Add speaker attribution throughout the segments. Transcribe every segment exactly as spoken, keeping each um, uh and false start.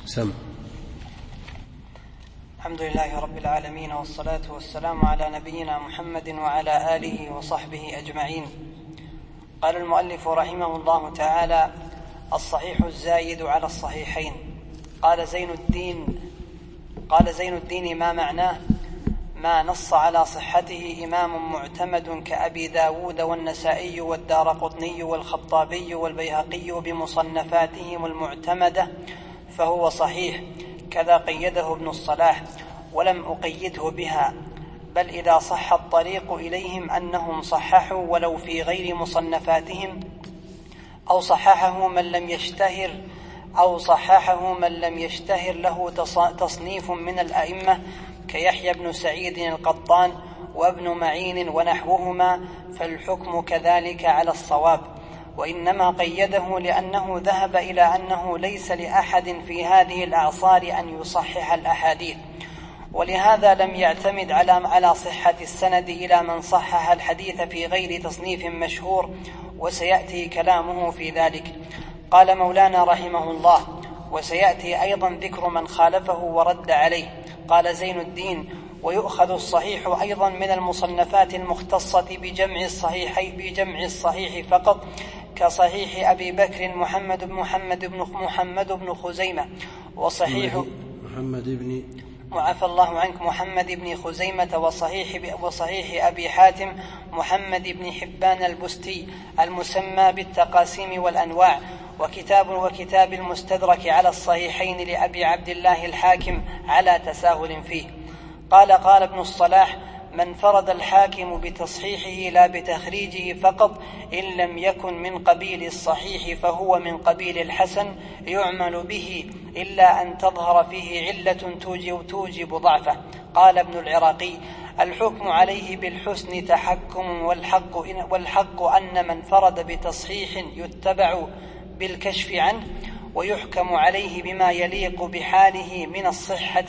Speaker 1: سم.
Speaker 2: الحمد لله رب العالمين، والصلاة والسلام على نبينا محمد وعلى آله وصحبه أجمعين. قال المؤلف رحمه الله تعالى: الصحيح الزايد على الصحيحين. قال زين الدين قال زين الدين ما معناه؟ ما نص على صحته إمام معتمد كأبي داود والنسائي والدارقطني والخطابي والبيهقي بمصنفاتهم المعتمدة فهو صحيح، كذا قيده ابن الصلاح، ولم أقيده بها، بل إذا صح الطريق إليهم أنهم صححوا ولو في غير مصنفاتهم، أو صححه من لم يشتهر أو صححه من لم يشتهر له تصنيف من الأئمة كيحيى بن سعيد القطان وابن معين ونحوهما، فالحكم كذلك على الصواب. وإنما قيده لأنه ذهب إلى أنه ليس لأحد في هذه الأعصار أن يصحح الأحاديث، ولهذا لم يعتمد على على صحة السند إلى من صحح الحديث في غير تصنيف مشهور، وسيأتي كلامه في ذلك. قال مولانا رحمه الله: وسيأتي أيضا ذكر من خالفه ورد عليه. قال زين الدين: ويؤخذ الصحيح أيضا من المصنفات المختصة بجمع الصحيح بجمع الصحيح فقط، كصحيح أبي بكر محمد بن محمد بن محمد بن خزيمة، وصحيح
Speaker 1: محمد بن
Speaker 2: وعفى الله عنك محمد بن خزيمة، وصحيح وصحيح أبي حاتم محمد بن حبان البستي المسمى بالتقاسيم والأنواع، وكتاب وكتاب المستدرك على الصحيحين لأبي عبد الله الحاكم على تساهل فيه. قال قال ابن الصلاح: من فرد الحاكم بتصحيحه لا بتخريجه فقط، إن لم يكن من قبيل الصحيح فهو من قبيل الحسن يعمل به، إلا أن تظهر فيه علة توجب, توجب ضعفه. قال ابن العراقي: الحكم عليه بالحسن تحكم، والحق, والحق أن من فرد بتصحيح يتبع بالكشف عنه، ويحكم عليه بما يليق بحاله من الصحة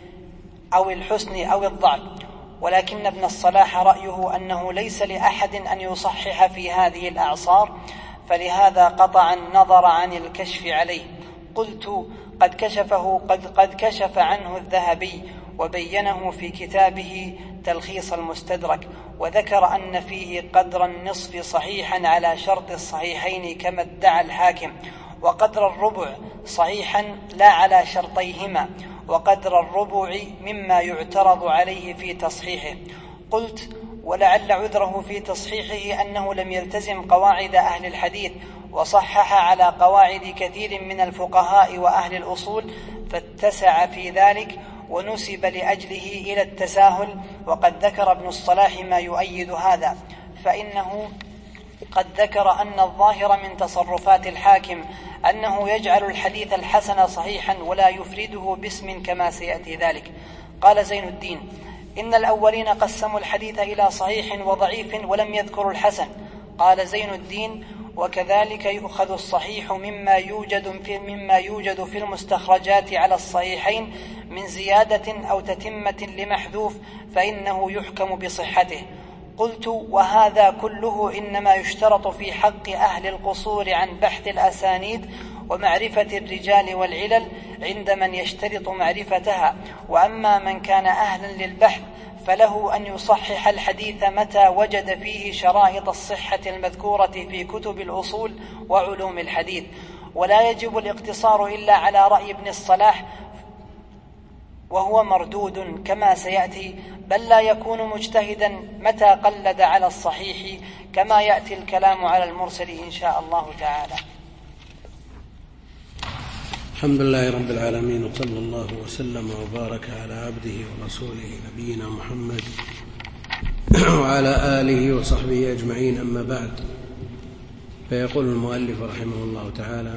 Speaker 2: أو الحسن أو الضعف. ولكن ابن الصلاح رأيه أنه ليس لأحد أن يصحح في هذه الأعصار، فلهذا قطع النظر عن الكشف عليه. قلت: قد كشفه قد, قد كشف عنه الذهبي وبينه في كتابه تلخيص المستدرك، وذكر أن فيه قدر النصف صحيحا على شرط الصحيحين كما ادعى الحاكم، وقدر الربع صحيحا لا على شرطيهما، وقدر الربع مما يعترض عليه في تصحيحه. قلت: ولعل عذره في تصحيحه أنه لم يلتزم قواعد أهل الحديث، وصحح على قواعد كثير من الفقهاء وأهل الأصول، فاتسع في ذلك ونسب لأجله إلى التساهل. وقد ذكر ابن الصلاح ما يؤيد هذا، فإنه قد ذكر أن الظاهر من تصرفات الحاكم أنه يجعل الحديث الحسن صحيحا ولا يفرده باسم كما سيأتي ذلك. قال زين الدين: إن الأولين قسموا الحديث إلى صحيح وضعيف ولم يذكروا الحسن. قال زين الدين: وكذلك يؤخذ الصحيح مما يوجد في, مما يوجد في المستخرجات على الصحيحين من زيادة أو تتمة لمحذوف، فإنه يحكم بصحته. قلت: وهذا كله إنما يشترط في حق أهل القصور عن بحث الأسانيد ومعرفة الرجال والعلل عند من يشترط معرفتها، وأما من كان أهلا للبحث فله أن يصحح الحديث متى وجد فيه شرائط الصحة المذكورة في كتب الأصول وعلوم الحديث، ولا يجب الاقتصار إلا على رأي ابن الصلاح، وهو مردود كما سيأتي، بل لا يكون مجتهدا متى قلد على الصحيح، كما يأتي الكلام على المرسل إن شاء الله تعالى.
Speaker 1: الحمد لله رب العالمين، وصلى الله وسلم وبارك على عبده ورسوله نبينا محمد وعلى آله وصحبه أجمعين. أما بعد، فيقول المؤلف رحمه الله تعالى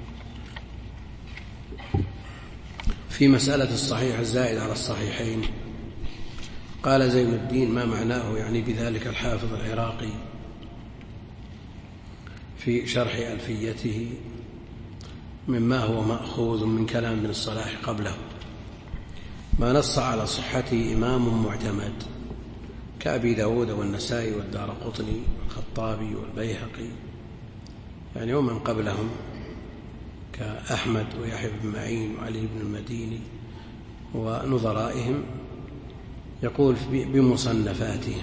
Speaker 1: في مسألة الصحيح الزائد على الصحيحين. قال زين الدين: ما معناه؟ يعني بذلك الحافظ العراقي في شرح ألفيته مما هو مأخوذ من كلام ابن الصلاح قبله. ما نص على صحته إمام معتمد كأبي داود والنسائي والدارقطني والخطابي والبيهقي، يعني ومن قبلهم كأحمد ويحيى بن معين وعلي بن المديني ونظرائهم، يقول بمصنفاتهم،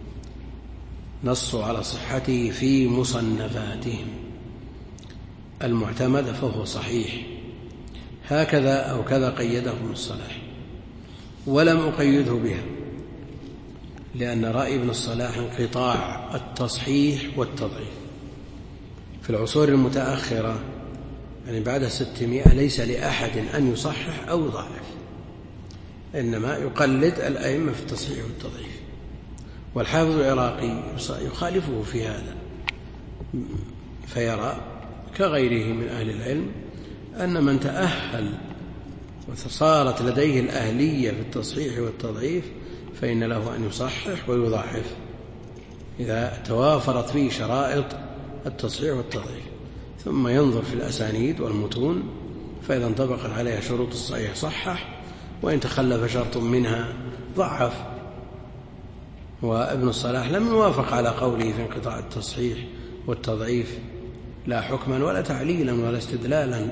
Speaker 1: نصوا على صحته في مصنفاتهم، المعتمد فهو صحيح، هكذا أو كذا قيده ابن الصلاح، ولم أقيده بها، لأن رأي ابن الصلاح انقطاع التصحيح والتضعيف في العصور المتأخرة، يعني بعد ستمائة، ليس لأحد أن يصحح أو يضعف، إنما يقلد الأئمة في التصحيح والتضعيف. والحافظ العراقي يخالفه في هذا، فيرى كغيره من أهل العلم أن من تأهل وصارت لديه الأهلية في التصحيح والتضعيف فإن له أن يصحح ويضعف إذا توافرت فيه شرائط التصحيح والتضعيف، ثم ينظر في الأسانيد والمتون، فإذا انطبقت عليها شروط الصحيح صحح، وإن تخلف شرط منها ضعف. وابن الصلاح لم يوافق على قوله في انقطاع التصحيح والتضعيف، لا حكما ولا تعليلا ولا استدلالا،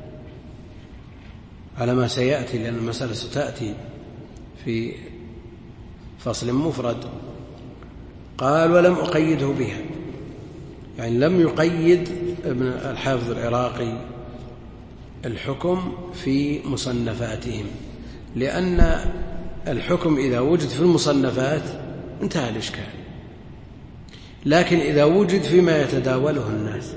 Speaker 1: على ما سيأتي، لأن المسألة ستأتي في فصل مفرد. قال ولم أقيده بها، يعني لم يقيد ابن الحافظ العراقي الحكم في مصنفاتهم، لأن الحكم إذا وجد في المصنفات انتهى الإشكال، لكن إذا وجد فيما يتداوله الناس،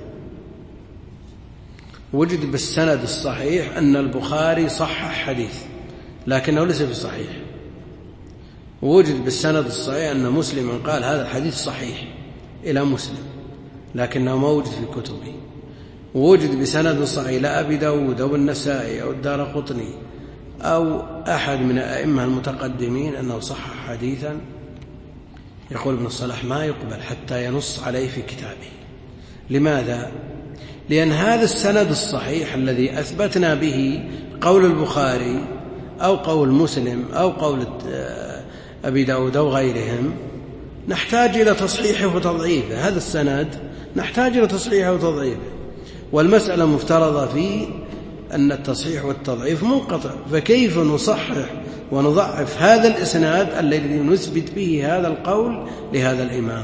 Speaker 1: وجد بالسند الصحيح أن البخاري صحح حديث لكنه ليس بصحيح، ووجد بالسند الصحيح أن مسلم قال هذا الحديث صحيح إلى مسلم لكنه موجود في كتبه، ووجد بسند صحيح لأبي داود أو النسائي أو الدارقطني أو أحد من الأئمة المتقدمين أنه صحح حديثا، يقول ابن الصلاح ما يقبل حتى ينص عليه في كتابه. لماذا؟ لأن هذا السند الصحيح الذي أثبتنا به قول البخاري أو قول مسلم أو قول أبي داود أو غيرهم نحتاج إلى تصحيحه وتضعيفه، هذا السند نحتاج إلى تصحيحه وتضعيفه، والمسألة مفترضة فيه أن التصحيح والتضعيف منقطع، فكيف نصحح ونضعف هذا الإسناد الذي نثبت به هذا القول لهذا الإمام؟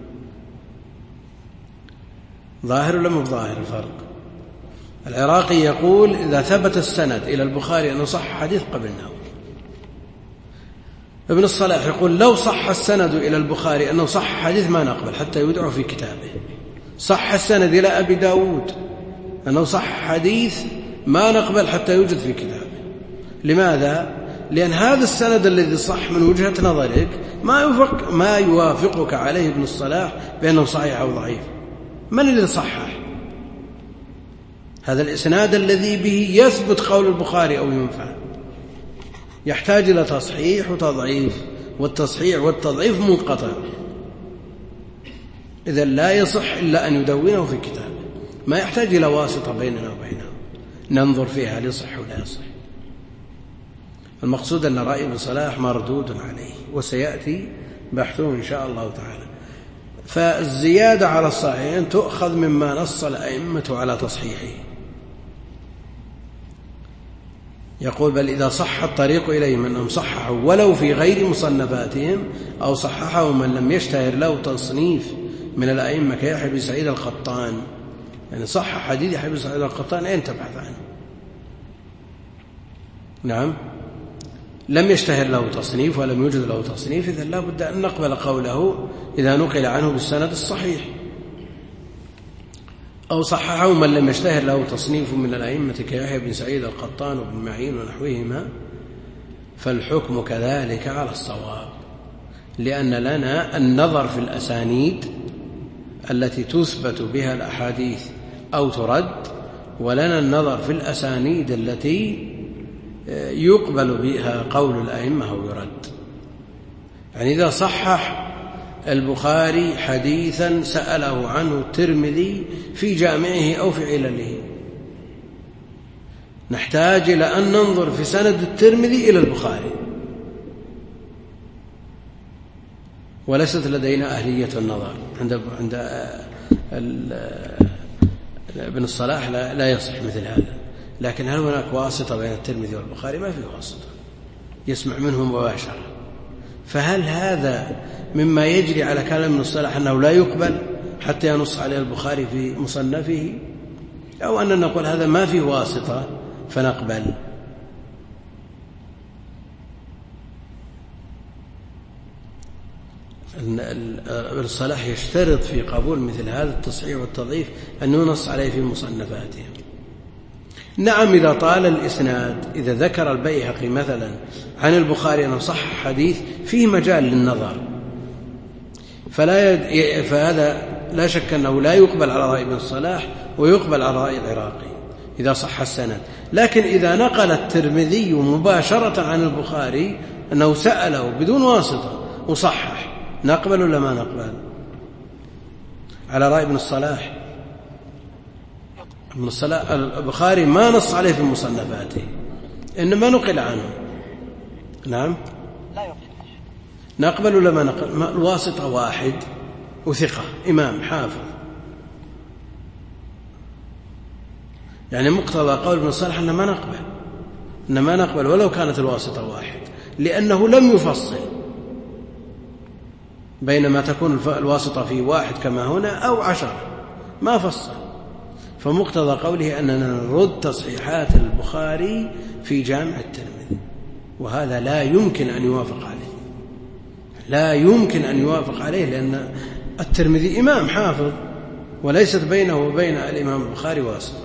Speaker 1: ظاهر ولا مو ظاهر الفرق؟ العراقي يقول إذا ثبت السند إلى البخاري أنه صح حديث قبلناه. ابن الصلاح يقول لو صح السند إلى البخاري أنه صح حديث ما نقبل حتى يودعه في كتابه. صح السند إلى أبي داود أنه صح حديث ما نقبل حتى يوجد في كتابه. لماذا؟ لأن هذا السند الذي صح من وجهة نظرك ما يوافق ما يوافقك عليه ابن الصلاح بأنه صحيح أو ضعيف. من الذي صحح؟ هذا الإسناد الذي به يثبت قول البخاري أو ينفع، يحتاج إلى تصحيح وتضعيف، والتصحيح والتضعيف منقطع، إذن لا يصح إلا أن يدونه في كتابه، ما يحتاج إلى واسطة بيننا وبينه ننظر فيها هل يصح ولا يصح. المقصود أن رأي ابن صلاح مردود عليه وسيأتي بحثه إن شاء الله تعالى. فالزيادة على الصحيحين تؤخذ مما نص الأئمة على تصحيحه. يقول بل إذا صح الطريق إليهم أنهم صححوا ولو في غير مصنفاتهم أو صححوا من لم يشتهر له تصنيف من الأئمة كيحيى بن سعيد القطان، يعني صح حديث يحيى بن سعيد القطان أين تبحث عنه؟ نعم، لم يشتهر له تصنيف ولم يوجد له تصنيف، إذن لا بد أن نقبل قوله إذا نقل عنه بالسند الصحيح. أو صححه من لم يشتهر له تصنيف من الأئمة كيحيى بن سعيد القطان وابن معين ونحوهما، فالحكم كذلك على الصواب، لأن لنا النظر في الأسانيد التي تثبت بها الأحاديث أو ترد، ولنا النظر في الأسانيد التي يقبل بها قول الأئمة أو يرد. يعني إذا صحح البخاري حديثا سأله عنه الترمذي في جامعه أو في علله، نحتاج إلى أن ننظر في سند الترمذي إلى البخاري، وليست لدينا أهلية النظر عند عند ابن الصلاح لا, لا يصح مثل هذا. لكن هل هناك واسطة بين الترمذي والبخاري؟ ما في واسطة، يسمع منهم مباشرة. فهل هذا مما يجري على كلام ابن الصلاح أنه لا يقبل حتى ينص عليه البخاري في مصنفه، أو أننا نقول هذا ما في واسطة فنقبل؟ ابن الصلاح يشترط في قبول مثل هذا التصحيح والتضعيف أن ينص عليه في مصنفاتهم. نعم إذا طال الإسناد، إذا ذكر البيهقي مثلا عن البخاري أنه صح حديث فيه مجال للنظر، فلا يد... فهذا لا شك أنه لا يقبل على رأي ابن الصلاح ويقبل على رأي العراقي إذا صح السند. لكن إذا نقل الترمذي مباشرة عن البخاري أنه سأله بدون واسطة وصحح، نقبل ولا ما نقبل؟ على رأي ابن الصلاح. ابن الصلاح البخاري ما نص عليه في مصنفاته، إنما نقل عنه. نعم
Speaker 2: لا يقبل.
Speaker 1: نقبل ولا ما نقبل؟ الواسطة واحد وثقة إمام حافظ، يعني مقتضى قول ابن الصلاح أنه ما نقبل، إنما ما نقبل ولو كانت الواسطة واحد، لأنه لم يفصل بينما تكون الواسطة في واحد كما هنا أو عشرة، ما فصل. فمقتضى قوله أننا نرد تصحيحات البخاري في جامع الترمذي، وهذا لا يمكن أن يوافق عليه، لا يمكن أن يوافق عليه، لأن الترمذي إمام حافظ وليست بينه وبين الإمام البخاري واسطة.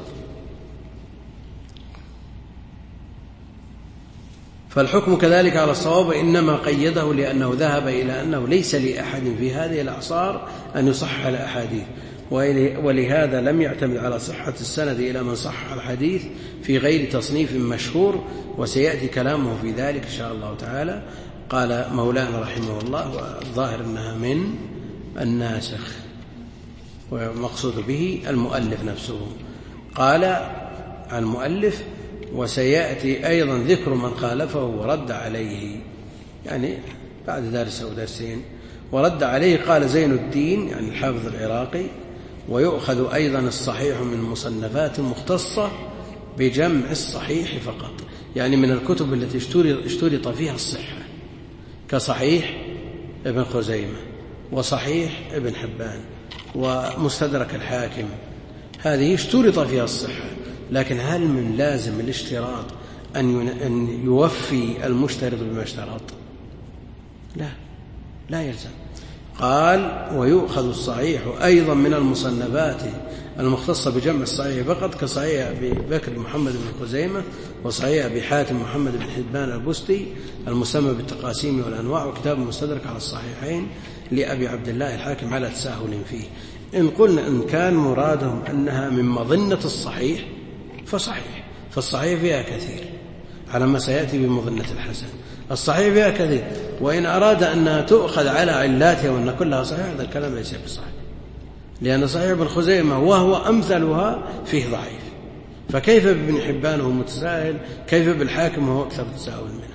Speaker 1: فالحكم كذلك على الصواب، إنما قيده لأنه ذهب إلى أنه ليس لأحد في هذه الأعصار أن يصحح الأحاديث، ولهذا لم يعتمد على صحة السند إلى من صحح الحديث في غير تصنيف مشهور، وسيأتي كلامه في ذلك إن شاء الله تعالى. قال مولانا رحمه الله، والظاهر أنها من الناسخ، ومقصود به المؤلف نفسه. قال عن المؤلف: وسيأتي أيضا ذكر من خالفه ورد عليه، يعني بعد درس أو درسين ورد عليه. قال زين الدين يعني الحافظ العراقي: ويؤخذ أيضا الصحيح من مصنفات مختصة بجمع الصحيح فقط، يعني من الكتب التي اشترط فيها الصحة، كصحيح ابن خزيمة وصحيح ابن حبان ومستدرك الحاكم، هذه اشترط فيها الصحة. لكن هل من لازم الاشتراط أن يوفي المشترط بما اشترط؟ لا، لا يلزم. قال: ويؤخذ الصحيح أيضا من المصنفات المختصة بجمع الصحيح فقط، كصحيح أبي بكر محمد بن خزيمة، وصحيح أبي حاتم محمد بن حبان البستي المسمى بالتقاسيم والأنواع، وكتاب المستدرك على الصحيحين لأبي عبد الله الحاكم على تساهل فيه. إن قلنا إن كان مرادهم أنها من مظنة الصحيح فصحيح، فالصحيح فيها كثير على ما سيأتي بمظنة الحسن، الصحيح فيها كثير. وإن أراد أنها تؤخذ على علاتها وأن كلها صحيح، هذا الكلام ليس بصحيح، لأن صحيح ابن خزيمة وهو أمثلها فيه ضعيف، فكيف بابن حبان وهو متساهل؟ كيف بالحاكم وهو أكثر تساهل منه؟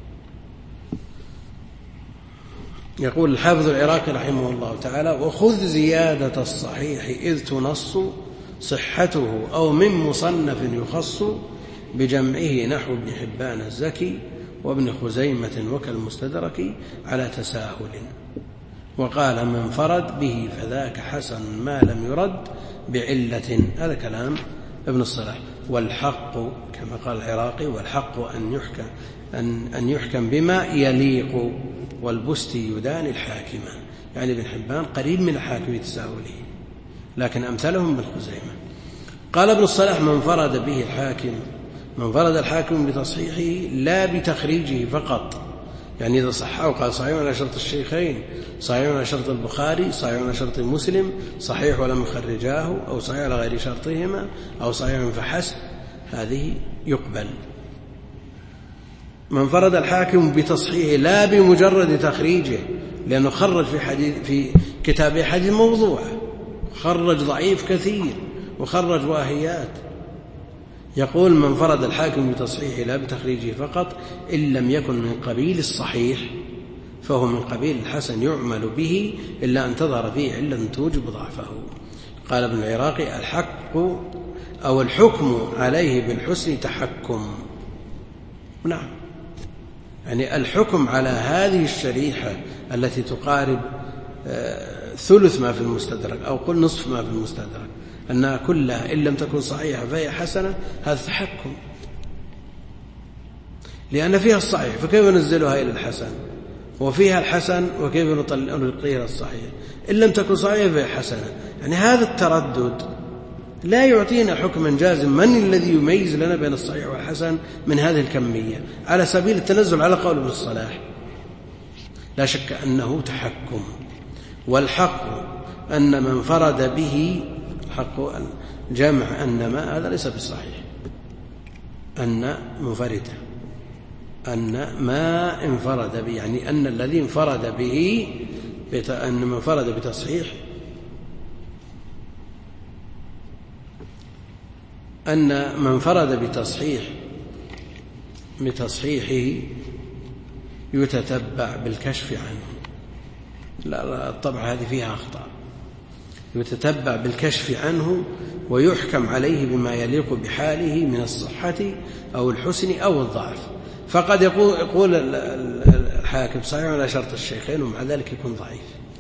Speaker 1: يقول الحافظ العراقي رحمه الله تعالى: وخذ زيادة الصحيح إذ تنص صحته أو من مصنف يخص بجمعه، نحو ابن حبان الزكي وابن خزيمة وكالمستدرك على تساهل. وقال: من فرد به فذاك حسن ما لم يرد بعلة. هذا كلام ابن الصلاح. والحق كما قال العراقي: والحق أن يحكم, أن, أن يحكم بما يليق، والبستي يدان الحاكمة، يعني ابن حبان قريب من الحاكم تساهله، لكن أمثلهم ابن خزيمة. قال ابن الصلاح: من فرد به الحاكم، من فرد الحاكم بتصحيحه لا بتخريجه فقط، يعني إذا صححه قال صحيح على شرط الشيخين، صحيح على شرط البخاري، صحيح على شرط مسلم، صحيح ولم يخرجاه، أو صحيح على غير شرطهما، أو صحيح فحسب، هذه يقبل. من فرد الحاكم بتصحيحه لا بمجرد تخريجه، لأنه خرج في حديث في كتابه حديث موضوع، خرج ضعيف كثير وخرج واهيات. يقول: من فرد الحاكم بتصحيحه لا بتخريجه فقط، إن لم يكن من قبيل الصحيح فهو من قبيل الحسن يعمل به، إلا أن تظهر فيه علة توجب ضعفه. قال ابن العراقي: الحق أو الحكم عليه بالحسن تحكم. نعم، يعني الحكم على هذه الشريحة التي تقارب ثلث ما في المستدرك أو قل نصف ما في المستدرك أنها كلها إن لم تكن صحيحة فهي حسنة، هذا تحكم، لأن فيها الصحيح فكيف ننزلها إلى الحسن، وفيها الحسن وكيف نلقيها إلى الصحيح، إن لم تكن صحيحة فهي حسنة. يعني هذا التردد لا يعطينا حكما جازم من الذي يميز لنا بين الصحيح والحسن من هذه الكمية على سبيل التنزل على قول ابن الصلاح. لا شك أنه تحكم، والحق أن من فرد به حق الجمع أن ما هذا ليس بالصحيح، أن منفردة أن ما انفرد به، يعني أن الذي انفرد به أن من فرد بتصحيح أن من فرد بتصحيح بتصحيحه يتتبع بالكشف عنه. لا، الطبعة هذه فيها أخطاء. يتتبع بالكشف عنه ويحكم عليه بما يليق بحاله من الصحة أو الحسن أو الضعف. فقد يقول, يقول الحاكم صحيح على شرط الشيخين ومع ذلك يكون ضعيف،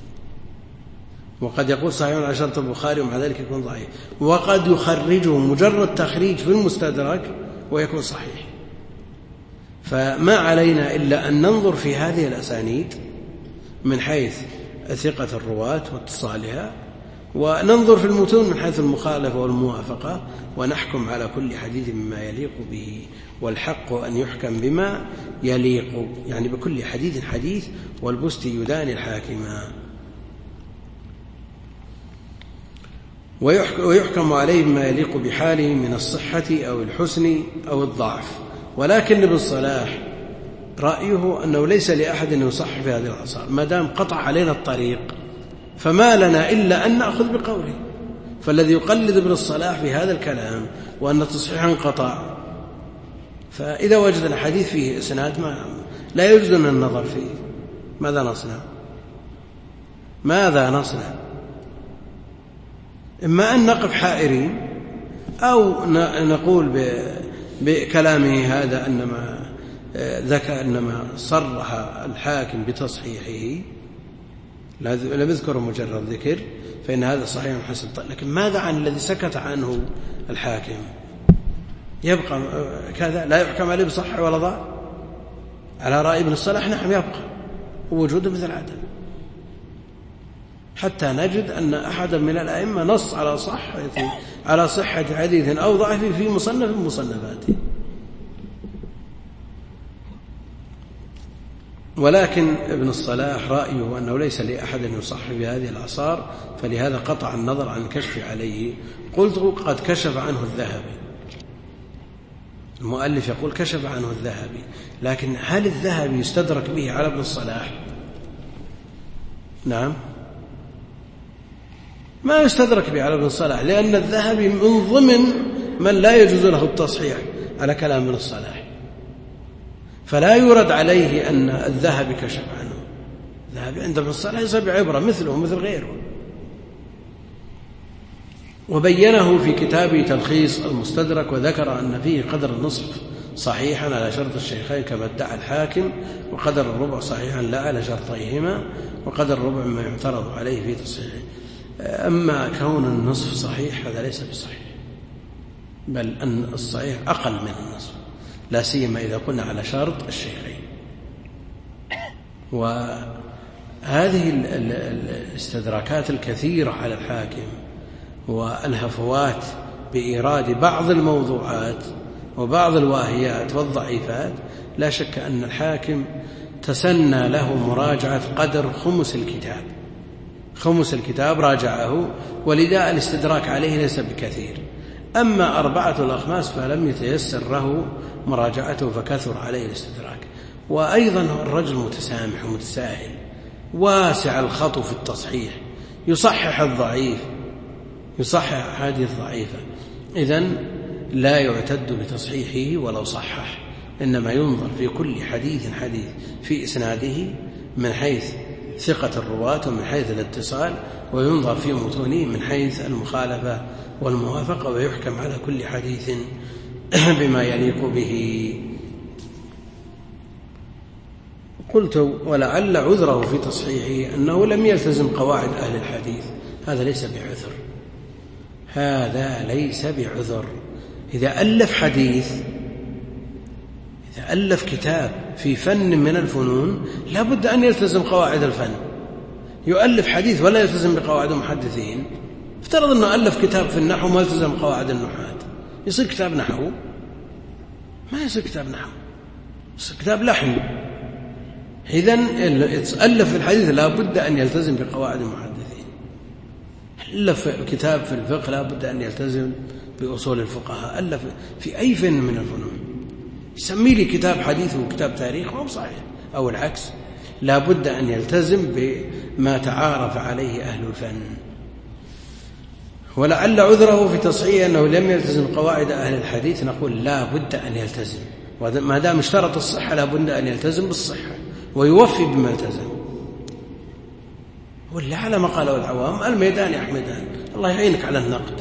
Speaker 1: وقد يقول صحيح على شرط البخاري ومع ذلك يكون ضعيف، وقد يخرجه مجرد تخريج في المستدرك ويكون صحيح. فما علينا إلا أن ننظر في هذه الأسانيد من حيث ثقة الرواة واتصالها، وننظر في المتون من حيث المخالفة والموافقة، ونحكم على كل حديث بما يليق به. والحق أن يحكم بما يليق، يعني بكل حديث حديث، والبستي يداني الحاكما. ويحكم عليه بما يليق بحاله من الصحة أو الحسن أو الضعف. ولكن ابن الصلاح رأيه أنه ليس لأحد أن يصح في هذه العصر، ما دام قطع علينا الطريق فما لنا إلا أن نأخذ بقوله. فالذي يقلد ابن الصلاح في هذا الكلام وأن تصحيحا قطع، فإذا وجدنا حديث فيه إسناد ما لا يجوز لنا النظر فيه، ماذا نصنع؟ ماذا نصنع؟ إما أن نقف حائرين، أو نقول بكلامه هذا أنما ذكر أنما صرح الحاكم بتصحيحه لم يذكر مجرد ذكر فإن هذا صحيح حسن. لكن ماذا عن الذي سكت عنه الحاكم؟ يبقى كذا لا يحكم عليه بصحة ولا ضعف؟ على رأي ابن الصلاح نعم يبقى وجوده مثل عدم، حتى نجد أن أحدا من الأئمة نص على صحة على صحة حديث أو ضعف في مصنف من مصنفاته. ولكن ابن الصلاح رأيه أنه ليس لأحد أن يصح بهذه الأعصار، فلهذا قطع النظر عن الكشف عليه. قلت قد كشف عنه الذهبي، المؤلف يقول كشف عنه الذهبي، لكن هل الذهبي يستدرك به على ابن الصلاح؟ نعم، ما يستدرك به على ابن الصلاح، لأن الذهبي من ضمن من لا يجوز له التصحيح على كلام ابن الصلاح، فلا يرد عليه أن الذهبي كشف عنه. الذهبي عند ابن الصلاح يصير عبرة مثله مثل غيره، وبينه في كتابه تلخيص المستدرك، وذكر أن فيه قدر النصف صحيحا على شرط الشيخين كما ادعى الحاكم، وقدر الربع صحيحا لا على شرطيهما، وقدر الربع ما يعترض عليه في تصحيحه. أما كون النصف صحيح هذا ليس بصحيح، بل أن الصحيح أقل من النصف، لا سيما إذا قلنا على شرط الشيخين. وهذه الاستدراكات الكثيرة على الحاكم والهفوات بإيراد بعض الموضوعات وبعض الواهيات والضعيفات، لا شك أن الحاكم تسنى له مراجعة قدر خمس الكتاب، خمس الكتاب راجعه، ولذا الاستدراك عليه ليس بكثير. أما أربعة الأخماس فلم يتيسر له مراجعته فكثر عليه الاستدراك. وأيضا الرجل متسامح ومتساهل واسع الخطو في التصحيح، يصحح الضعيف، يصحح حديث ضعيفة، إذن لا يعتد بتصحيحه ولو صحح، إنما ينظر في كل حديث حديث في إسناده من حيث ثقة الرواة ومن حيث الاتصال وينظر في متونه من حيث المخالفة والموافقة، ويحكم على كل حديث بما يليق به. قلت ولعل عذره في تصحيحه أنه لم يلتزم قواعد أهل الحديث. هذا ليس بعذر، هذا ليس بعذر. إذا ألف حديث، إذا ألف كتاب في فن من الفنون لا بد أن يلتزم قواعد الفن. يؤلف حديث ولا يلتزم بقواعد المحدثين، افترض أنه ألف كتاب في النحو ما يلتزم قواعد النحاة، يصير كتاب نحو؟ ما يصير كتاب نحو، يصير كتاب لحن. إذن ألف في الحديث لا بد أن يلتزم بقواعد المحدثين. ألف كتاب في الفقه لا بد أن يلتزم بأصول الفقهاء. ألف في أي فن من الفنون، يسمي لي كتاب حديث وكتاب تاريخ ما هو صحيح، أو العكس، لا بد أن يلتزم بما تعارف عليه أهل الفن. ولعل عذره في تصحيح أنه لم يلتزم قواعد أهل الحديث، نقول لا بد أن يلتزم، وما دام اشترط الصحة لا بد أن يلتزم بالصحة ويوفي بما التزم. واللي على ما قاله العوام الميدان يا حمدان، الله يعينك على النقد،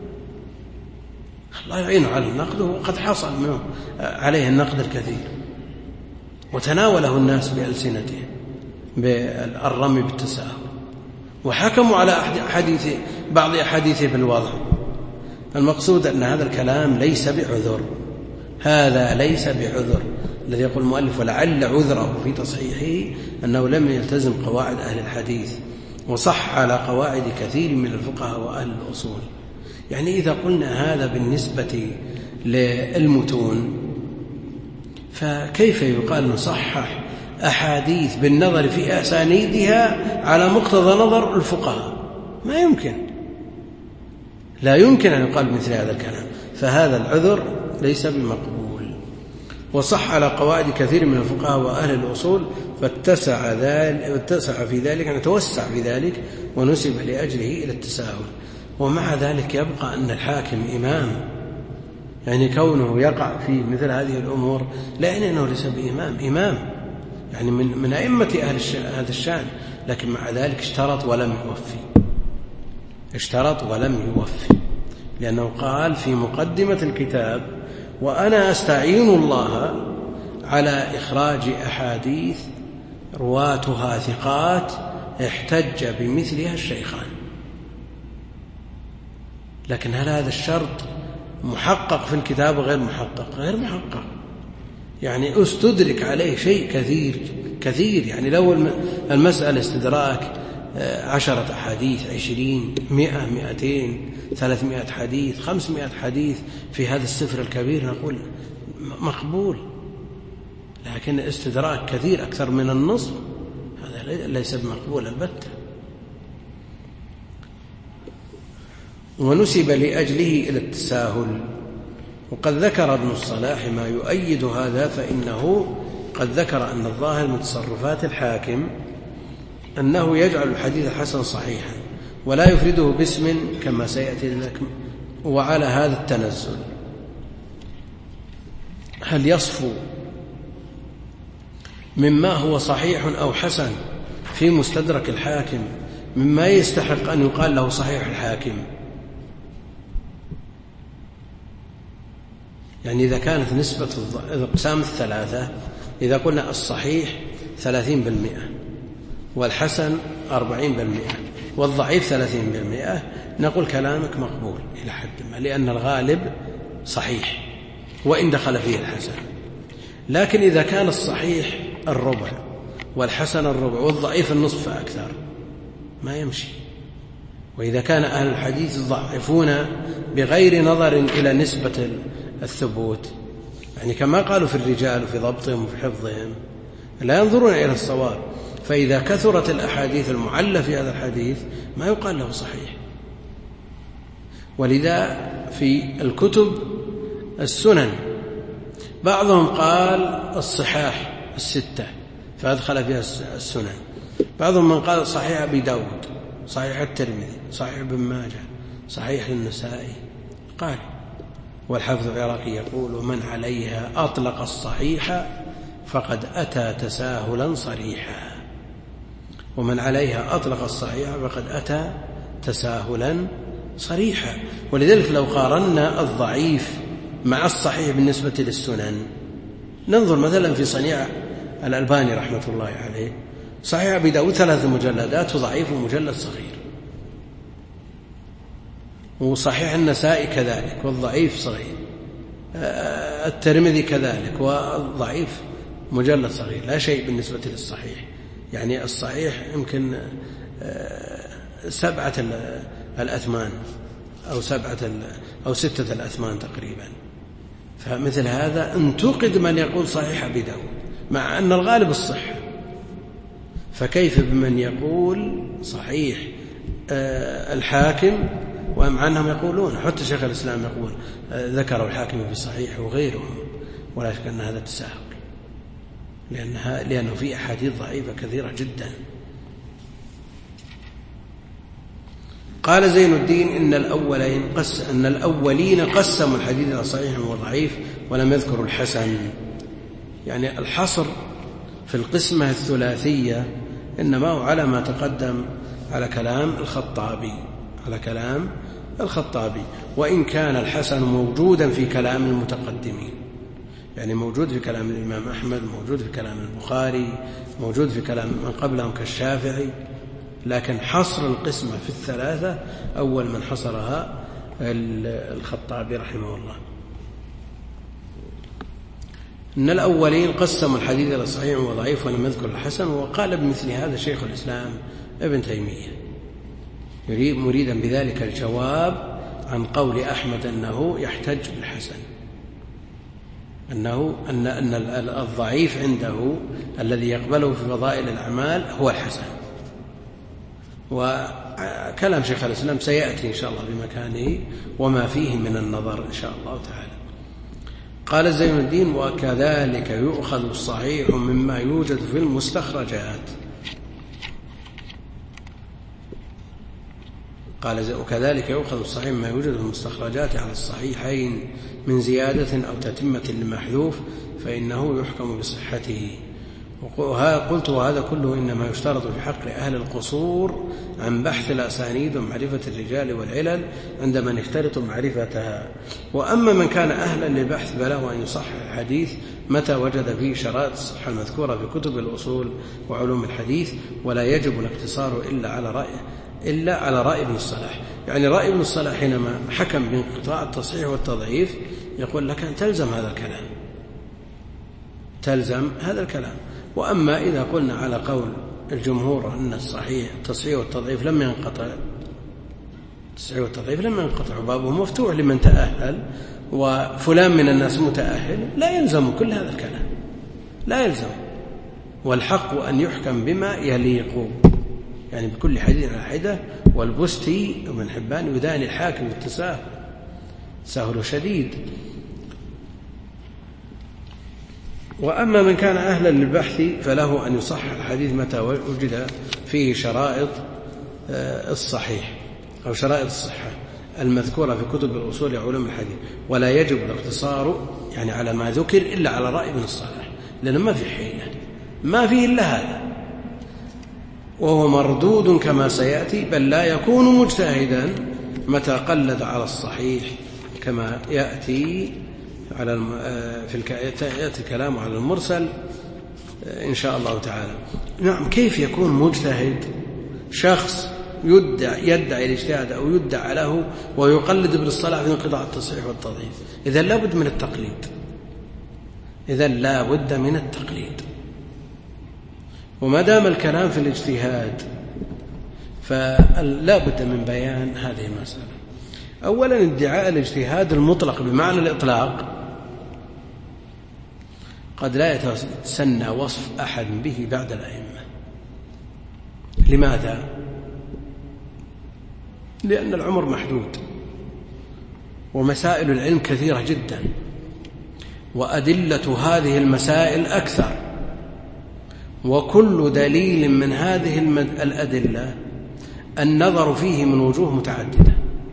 Speaker 1: الله يعينه على النقد، وقد حصل منه عليه النقد الكثير وتناوله الناس بألسنتهم بالرمي بالتساهل، وحكموا على حديث بعض أحاديثه بالوضع. المقصود أن هذا الكلام ليس بعذر، هذا ليس بعذر. الذي يقول المؤلف ولعل عذره في تصحيحه أنه لم يلتزم قواعد أهل الحديث وصح على قواعد كثير من الفقهاء وأهل الأصول. يعني إذا قلنا هذا بالنسبة للمتون، فكيف يقال نصحح أحاديث بالنظر في أسانيدها على مقتضى نظر الفقهاء؟ ما يمكن، لا يمكن أن يقال مثل هذا الكلام. فهذا العذر ليس بمقبول. وصح على قواعد كثير من الفقهاء وأهل الأصول، فاتسع, فاتسع في ذلك، يعني توسع في ذلك، ونسب لأجله إلى التساهل. ومع ذلك يبقى أن الحاكم إمام، يعني كونه يقع في مثل هذه الأمور لا يعني أنه ليس بإمام، إمام يعني من, من أئمة أهل هذا الشأن، لكن مع ذلك اشترط ولم يوفي، اشترط ولم يوفي، لأنه قال في مقدمة الكتاب: وأنا أستعين الله على إخراج أحاديث رواتها ثقات احتج بمثلها الشيخان. لكن هل هذا الشرط محقق في الكتاب غير محقق؟ غير محقق، يعني استدرك عليه شيء كثير كثير. يعني لو المسألة استدراك عشرة أحاديث، عشرين، مئة، مئتين، ثلاثمائة حديث، خمسمائة حديث في هذا السفر الكبير، نقول مقبول. لكن استدراك كثير أكثر من النصف هذا ليس بمقبول البتة. ونسب لأجله إلى التساهل. وقد ذكر ابن الصلاح ما يؤيد هذا، فإنه قد ذكر أن الظاهر من تصرفات الحاكم أنه يجعل الحديث الحسن صحيحا ولا يفرده باسم كما سيأتي لكم. وعلى هذا التنزل هل يصفو مما هو صحيح أو حسن في مستدرك الحاكم مما يستحق أن يقال له صحيح الحاكم؟ يعني إذا كانت نسبة الأقسام الثلاثة، إذا قلنا الصحيح ثلاثين بالمئة والحسن أربعين بالمئة والضعيف ثلاثين بالمئة، نقول كلامك مقبول إلى حد ما، لأن الغالب صحيح وإن دخل فيه الحسن. لكن إذا كان الصحيح الربع والحسن الربع والضعيف النصف فأكثر ما يمشي. وإذا كان أهل الحديث ضعفون بغير نظر إلى نسبة الثبوت، يعني كما قالوا في الرجال وفي ضبطهم وفي حفظهم، لا ينظرون إلى الصواب، فإذا كثرت الأحاديث المعلة في هذا الحديث ما يقال له صحيح. ولذا في الكتب السنن بعضهم قال الصحاح الستة فأدخل فيها السنن، بعضهم من قال صحيح أبي داود، صحيح الترمذي، صحيح ابن ماجه، صحيح النسائي. قال والحافظ العراقي يقول: من عليها أطلق الصحيح فقد أتى تساهلا صريحا. ومن عليها أطلق الصحيح فقد أتى تساهلا صريحا. ولذلك لو قارنا الضعيف مع الصحيح بالنسبة للسنن، ننظر مثلا في صنيع الألباني رحمة الله عليه، صحيح أبي داود ثلاث مجلدات وضعيف مجلد صغير، وصحيح النسائي كذلك والضعيف صغير، الترمذي كذلك والضعيف مجلد صغير، لا شيء بالنسبة للصحيح. يعني الصحيح يمكن سبعة الأثمان أو سبعة أو ستة الأثمان تقريبا. فمثل هذا انتقد من يقول صحيح أبي داود مع أن الغالب الصحة، فكيف بمن يقول صحيح الحاكم ومع أنهم يقولون، حتى شيخ الإسلام يقول ذكروا الحاكم في صحيح وغيرهم، ولا شك أن هذا تساهل، لأنها لأنه في أحاديث ضعيفة كثيرة جدا. قال زين الدين إن الأولين قس أن الأولين قسموا الحديث إلى صحيح وضعيف ولم يذكروا الحسن. يعني الحصر في القسمة الثلاثية إنما هو على ما تقدم، على كلام الخطابي على كلام الخطابي وإن كان الحسن موجودا في كلام المتقدمين، يعني موجود في كلام الإمام أحمد، موجود في كلام البخاري، موجود في كلام من قبلهم كالشافعي، لكن حصر القسمة في الثلاثة أول من حصرها الخطابي رحمه الله. إن الأولين قسموا الحديث إلى صحيح وضعيف ولم يذكر الحسن، وقال بمثل هذا شيخ الإسلام ابن تيمية يريد مريدا بذلك الجواب عن قول أحمد أنه يحتج بالحسن، أنه أن أن الضعيف عنده الذي يقبله في فضائل الأعمال هو الحسن. وكلام شيخ الإسلام سيأتي إن شاء الله بمكانه وما فيه من النظر إن شاء الله تعالى. قال زين الدين وكذلك يؤخذ الصحيح مما يوجد في المستخرجات. قال وكذلك يؤخذ الصحيح مما يوجد في المستخرجات على الصحيحين من زيادة أو تتمة لمحذوف فإنه يحكم بصحته. قلت وهذا كله إنما يشترط في حق أهل القصور عن بحث الأسانيد ومعرفة الرجال والعلل عند من يشترط معرفتها. وأما من كان أهلا للبحث فله أن يصحح الحديث متى وجد فيه شرائط الصحة المذكورة في كتب الأصول وعلوم الحديث، ولا يجب الاقتصار إلا على رأي إلا على رأي ابن الصلاح. يعني رأي ابن الصلاح حينما حكم بانقطاع التصحيح والتضعيف يقول لك أن تلزم هذا الكلام، تلزم هذا الكلام. وأما إذا قلنا على قول الجمهور أن الصحيح التصحيح والتضعيف لم ينقطع، التصحيح والتضعيف لم ينقطع، بابه مفتوح لمن تأهل، وفلان من الناس متأهل، لا يلزم كل هذا الكلام، لا يلزم. والحق أن يحكم بما يليق، يعني بكل حديث على حدة. والبستي ومن حبان يداني الحاكم التساهل، تساهل شديد. وأما من كان أهلا للبحث فله أن يصحح الحديث متى وجد فيه شرائط الصحيح أو شرائط الصحة المذكورة في كتب الأصول وعلوم الحديث، ولا يجب الاقتصار يعني على ما ذكر إلا على رأي ابن الصلاح، لأنه ما في حيلة، ما فيه إلا هذا، وهو مردود كما سيأتي، بل لا يكون مجتهدا متى قلد على الصحيح كما يأتي على في يأتي الكلام على المرسل إن شاء الله تعالى. نعم، كيف يكون مجتهد شخص يدعي, يدعي الاجتهاد أو يدعى له ويقلد ابن الصلاح في انقطاع التصحيح والتضعيف؟ إذا لا بد من التقليد، إذا لا بد من التقليد. وما دام الكلام في الاجتهاد فلا بد من بيان هذه المسألة. أولا ادعاء الاجتهاد المطلق بمعنى الإطلاق قد لا يتسنى وصف أحد به بعد الأئمة. لماذا؟ لأن العمر محدود، ومسائل العلم كثيرة جدا، وأدلة هذه المسائل أكثر، وكل دليل من هذه الأدلة النظر فيه من وجوه متعددة.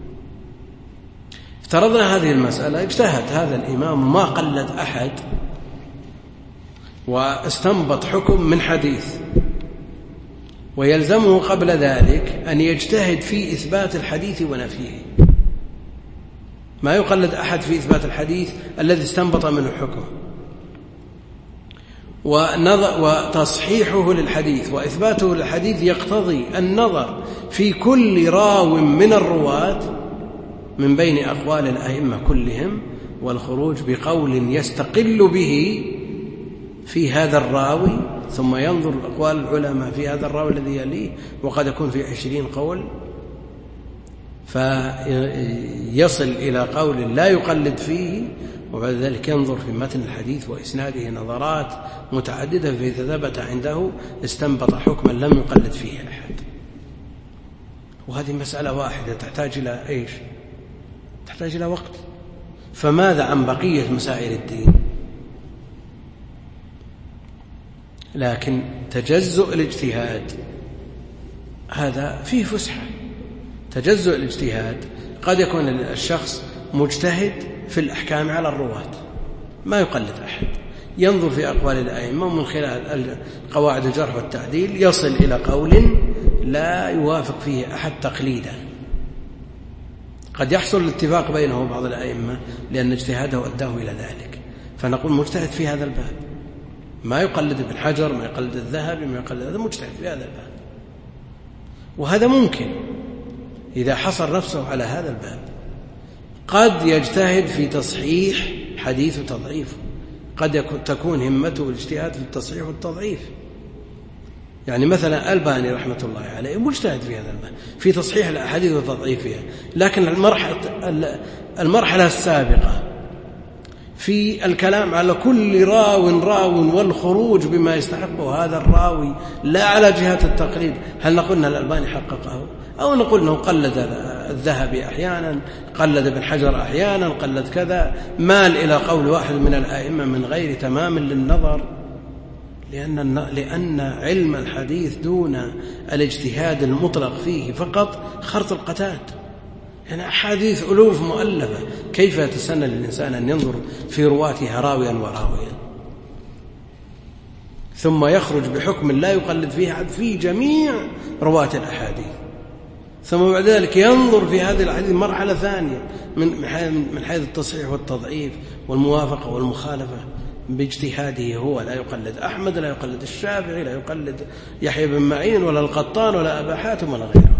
Speaker 1: افترضنا هذه المسألة، اجتهد هذا الإمام ما قلد أحد واستنبط حكم من حديث، ويلزمه قبل ذلك أن يجتهد في إثبات الحديث ونفيه. ما يقلد أحد في إثبات الحديث الذي استنبط منه حكم، وتصحيحه للحديث وإثباته للحديث يقتضي النظر في كل راو من الرواة من بين أقوال الأئمة كلهم، والخروج بقول يستقل به في هذا الراوي، ثم ينظر أقوال العلماء في هذا الراوي الذي يليه، وقد يكون في عشرين قول، فيصل إلى قول لا يقلد فيه، وبعد ذلك ينظر في متن الحديث وإسناده نظرات متعددة، فإذا ثبت عنده استنبط حكما لم يقلد فيه أحد. وهذه مسألة واحدة تحتاج إلى إيش؟ تحتاج إلى وقت. فماذا عن بقية مسائل الدين؟ لكن تجزؤ الاجتهاد هذا فيه فسحة. تجزؤ الاجتهاد قد يكون الشخص مجتهد في الأحكام على الرواة، ما يقلد أحد، ينظر في أقوال الأئمة ومن خلال قواعد الجرح والتعديل يصل إلى قول لا يوافق فيه أحد تقليدا. قد يحصل الاتفاق بينه وبعض الأئمة لأن اجتهاده أداه إلى ذلك، فنقول مجتهد في هذا الباب، ما يقلد ابن حجر، ما يقلد الذهبي، ما يقلد، هذا مجتهد في هذا الباب. وهذا ممكن إذا حصر نفسه على هذا الباب. قد يجتهد في تصحيح حديث وتضعيفه، قد تكون همته الاجتهاد في التصحيح والتضعيف. يعني مثلا الباني رحمة الله عليه مجتهد في هذا الباب في تصحيح الأحاديث وتضعيفها، لكن المرحلة, المرحلة السابقة في الكلام على كل راو راو والخروج بما يستحقه هذا الراوي لا على جهة التقليد، هل نقول أن الألباني حققه؟ أو نقول أنه قلد الذهبي أحيانا، قلد ابن حجر أحيانا، قلد كذا، مال إلى قول واحد من الآئمة من غير تمام للنظر، لأن, لأن علم الحديث دون الاجتهاد المطلق فيه فقط خرط القتاد. يعني أحاديث ألوف مؤلفة، كيف يتسنى للإنسان أن ينظر في رواتها راويا وراويا ثم يخرج بحكم لا يقلد فيه أحد في جميع رواة الأحاديث، ثم بعد ذلك ينظر في هذه الأحاديث مرحلة ثانية من حيث التصحيح والتضعيف والموافقة والمخالفة باجتهاده هو، لا يقلد أحمد، لا يقلد الشافعي، لا يقلد يحيى بن معين ولا القطان ولا أبا حاتم ولا غيره.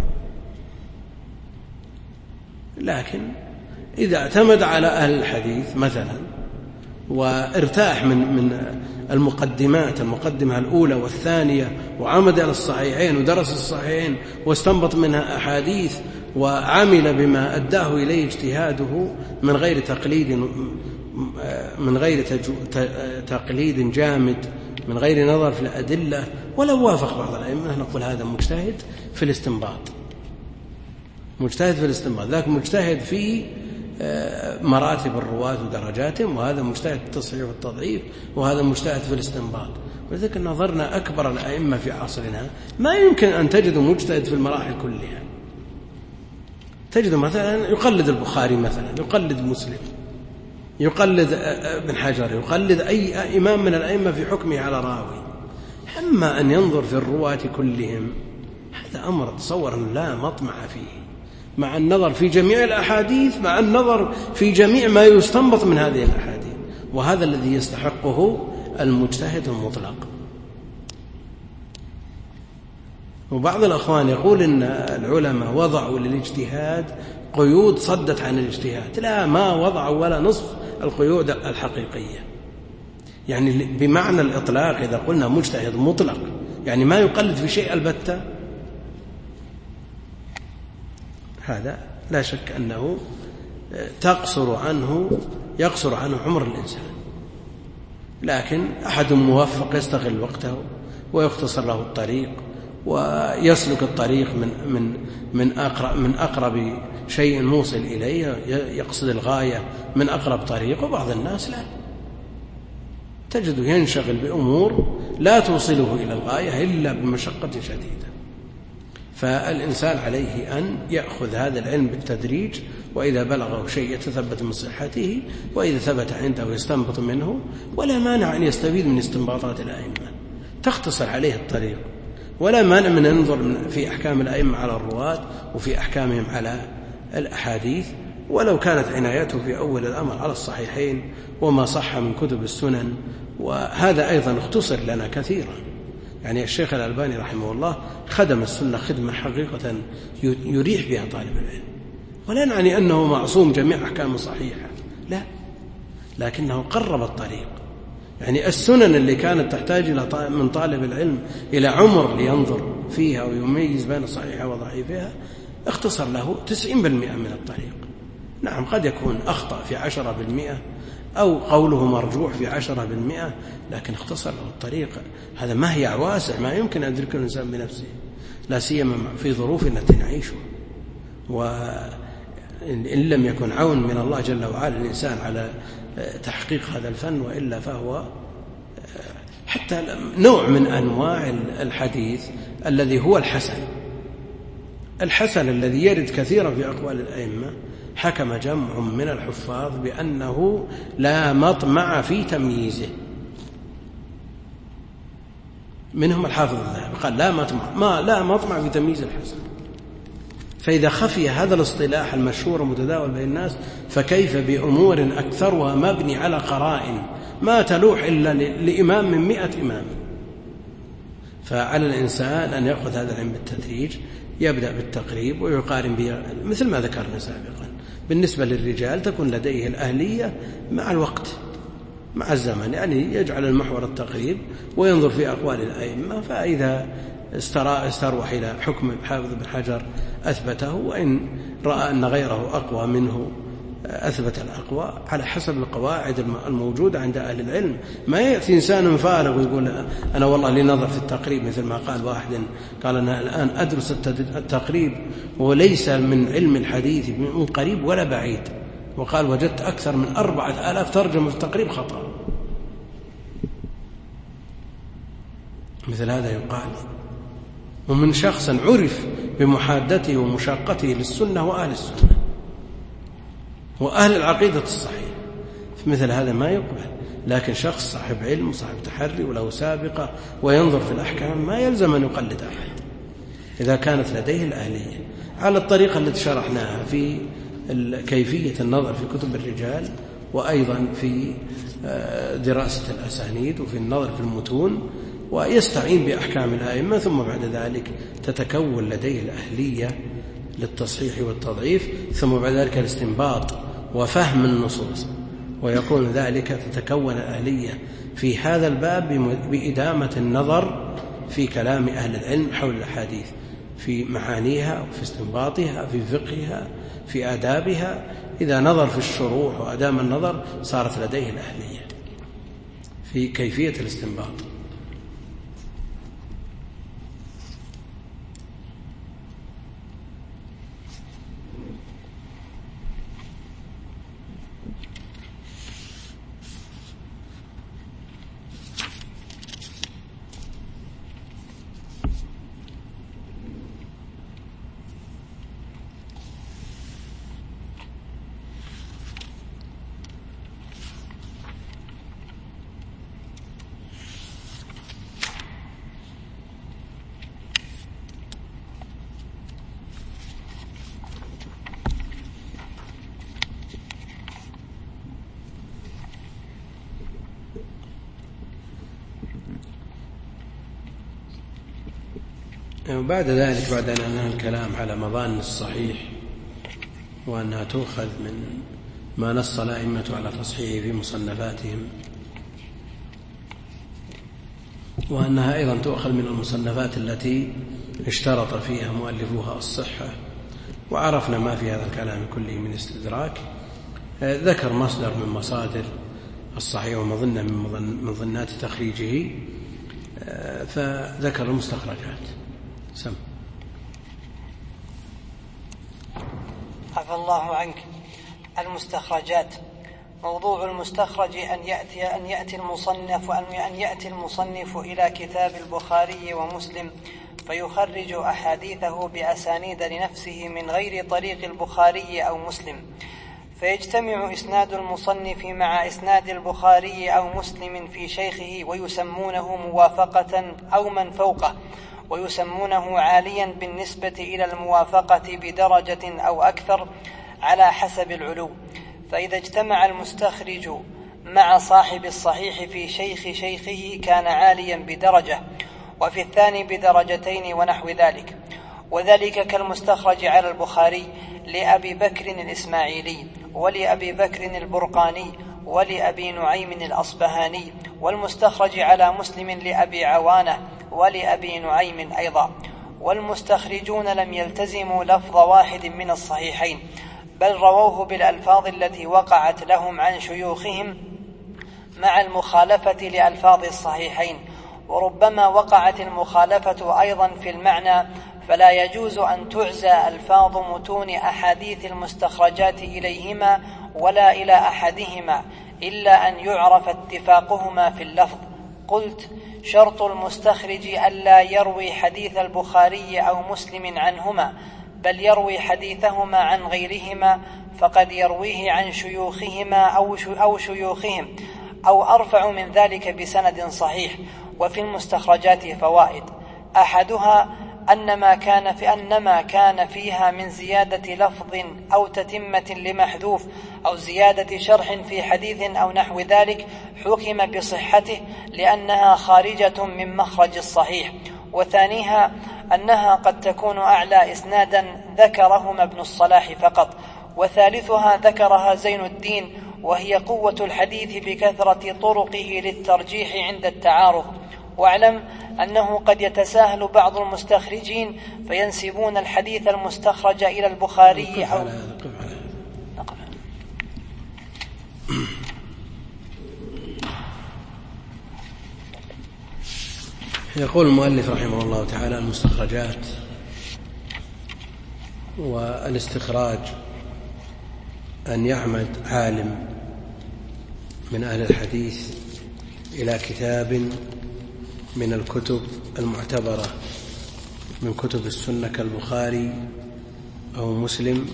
Speaker 1: لكن إذا اعتمد على أهل الحديث مثلا وارتاح من من المقدمات، المقدمة الأولى والثانية، وعمد على الصحيحين ودرس الصحيحين واستنبط منها أحاديث وعمل بما أداه إليه اجتهاده من غير تقليد من غير تقليد جامد، من غير نظر في الأدلة، ولو وافق بعض الأئمة نقول هذا مجتهد في الاستنباط، مجتهد في الاستنباط، لكن مجتهد في مراتب الرواة ودرجاتهم، وهذا مجتهد في التصحيح والتضعيف، وهذا مجتهد في الاستنباط. ولذلك نظرنا أكبر الأئمة في عصرنا ما يمكن أن تجد مجتهد في المراحل كلها. تجد مثلا يقلد البخاري، مثلا يقلد مسلم، يقلد ابن حجر، يقلد أي إمام من الأئمة في حكمه على راوي. أما أن ينظر في الرواة كلهم هذا أمر تصور لا مطمع فيه، مع النظر في جميع الأحاديث، مع النظر في جميع ما يستنبط من هذه الأحاديث، وهذا الذي يستحقه المجتهد المطلق. وبعض الأخوان يقول إن العلماء وضعوا للاجتهاد قيود صدت عن الاجتهاد. لا، ما وضعوا ولا نصف القيود الحقيقية. يعني بمعنى الإطلاق إذا قلنا مجتهد مطلق يعني ما يقلد في شيء البتة، هذا لا شك أنه تقصر عنه يقصر عنه عمر الإنسان. لكن أحد موفق يستغل وقته ويختصر له الطريق ويسلك الطريق من من من أقرب من أقرب شيء موصل إليه، يقصد الغاية من أقرب طريق. وبعض الناس لا، تجده ينشغل بأمور لا توصله إلى الغاية إلا بمشقة شديدة. فالإنسان عليه أن يأخذ هذا العلم بالتدريج، وإذا بلغه شيء يتثبت من صحته، وإذا ثبت عنده يستنبط منه، ولا مانع أن يستفيد من استنباطات الأئمة، تختصر عليه الطريق ولا مانع من أن ننظر في أحكام الأئمة على الرواة وفي أحكامهم على الأحاديث، ولو كانت عنايته في أول الأمر على الصحيحين وما صح من كتب السنن، وهذا أيضا اختصر لنا كثيرا. يعني الشيخ الألباني رحمه الله خدم السنة خدمة حقيقة يريح بها طالب العلم، ولا نعني أنه معصوم جميع أحكام صحيحة، لا، لكنه قرب الطريق. يعني السنن اللي كانت تحتاج من طالب العلم إلى عمر لينظر فيها ويميز بين صحيحها وضعيفها اختصر له تسعين بالمئة من الطريق. نعم قد يكون أخطأ في عشرة بالمئة أو قوله مرجوح في عشرة بالمئة، لكن اختصر له الطريق. هذا مهيع واسع ما يمكن أن يدركه الإنسان بنفسه، لا سيما في ظروف التي نعيشها. وإن لم يكن عون من الله جل وعلا الإنسان على تحقيق هذا الفن، وإلا فهو حتى نوع من أنواع الحديث الذي هو الحسن الحسن الذي يرد كثيرا في أقوال الأئمة، حكم جمع من الحفاظ بأنه لا مطمع في تمييزه. منهم الحافظ الذهبي قال لا مطمع ما لا مطمع في تمييز الحسن. فإذا خفي هذا الاصطلاح المشهور المتداول بين الناس فكيف بأمور أكثرها مبني على قرائن ما تلوح إلا لإمام من مئة إمام. فعلى الإنسان أن يأخذ هذا العلم بالتدريج، يبدأ بالتقريب ويقارن به مثل ما ذكرنا سابقا. بالنسبة للرجال تكون لديه الأهلية مع الوقت مع الزمن، يعني يجعل المحور التقريب وينظر في أقوال الأئمة، فإذا استروح إلى حكم حافظ بن حجر أثبته، وإن رأى أن غيره أقوى منه أثبت الأقوى على حسب القواعد الموجودة عند أهل العلم. ما يأتي إنسان فارغ ويقول أنا والله لي نظر في التقريب، مثل ما قال واحد قال أنا الآن أدرس التقريب وليس من علم الحديث من قريب ولا بعيد، وقال وجدت أكثر من أربعة آلاف ترجمة في التقريب خطأ. مثل هذا يقال. ومن شخص عرف بمحادته ومشاقته للسنة وأهل السنة وأهل العقيدة الصحيحة، مثل هذا ما يقبل. لكن شخص صاحب علم وصاحب تحري وله سابقة وينظر في الأحكام ما يلزم أن يقلد أحد إذا كانت لديه الأهلية، على الطريقة التي شرحناها في كيفية النظر في كتب الرجال، وأيضا في دراسة الأسانيد وفي النظر في المتون، ويستعين بأحكام الأئمة، ثم بعد ذلك تتكون لديه الأهلية للتصحيح والتضعيف، ثم بعد ذلك الاستنباط وفهم النصوص، ويكون ذلك تتكون الأهلية في هذا الباب بإدامة النظر في كلام أهل العلم حول الأحاديث، في معانيها وفي استنباطها في فقهها في آدابها. إذا نظر في الشروح وأدام النظر صارت لديه الأهلية في كيفية الاستنباط. وبعد ذلك بعد أن أنهى الكلام على مظان الصحيح وأنها تؤخذ من ما نص الأئمة على تصحيحه في مصنفاتهم، وأنها أيضا تؤخذ من المصنفات التي اشترط فيها مؤلفوها الصحة، وعرفنا ما في هذا الكلام كله من استدراك. ذكر مصدر من مصادر الصحيح ومظنة من مظنات تخريجه، فذكر المستخرجات. سم.
Speaker 2: عفى الله عنك. المستخرجات. موضوع المستخرج أن يأتي أن يأتي المصنف أن يأتي المصنف إلى كتاب البخاري ومسلم فيخرج أحاديثه بأسانيد لنفسه من غير طريق البخاري أو مسلم، فيجتمع إسناد المصنف مع إسناد البخاري أو مسلم في شيخه ويسمونه موافقة أو من فوقه، ويسمونه عاليا بالنسبة إلى الموافقة بدرجة أو أكثر على حسب العلو. فإذا اجتمع المستخرج مع صاحب الصحيح في شيخ شيخه كان عاليا بدرجة، وفي الثاني بدرجتين ونحو ذلك. وذلك كالمستخرج على البخاري لأبي بكر الإسماعيلي ولأبي بكر البرقاني ولأبي نعيم الأصبهاني، والمستخرج على مسلم لأبي عوانة ولأبي نعيم أيضا. والمستخرجون لم يلتزموا لفظ واحد من الصحيحين، بل رووه بالألفاظ التي وقعت لهم عن شيوخهم مع المخالفة لألفاظ الصحيحين، وربما وقعت المخالفة أيضا في المعنى، فلا يجوز أن تعزى ألفاظ متون أحاديث المستخرجات إليهما ولا إلى أحدهما إلا أن يعرف اتفاقهما في اللفظ. قلت: شرط المستخرج ألا يروي حديث البخاري أو مسلم عنهما، بل يروي حديثهما عن غيرهما، فقد يرويه عن شيوخهما أو, أو شيوخهم أو أرفع من ذلك بسند صحيح. وفي المستخرجات فوائد: أحدها أن ما كان في أنما كان فيها من زيادة لفظ أو تتمة لمحذوف أو زيادة شرح في حديث أو نحو ذلك حكم بصحته لأنها خارجة من مخرج الصحيح. وثانيها أنها قد تكون أعلى إسنادا ذكرهما ابن الصلاح فقط. وثالثها ذكرها زين الدين، وهي قوة الحديث بكثرة طرقه للترجيح عند التعارض. واعلم أنه قد يتساهل بعض المستخرجين فينسبون الحديث المستخرج إلى البخاري أو
Speaker 1: يقول المؤلف رحمه الله تعالى: المستخرجات والاستخراج أن يعمد عالم من أهل الحديث إلى كتاب من الكتب المعتبرة من كتب السنة كالبخاري أو مسلم،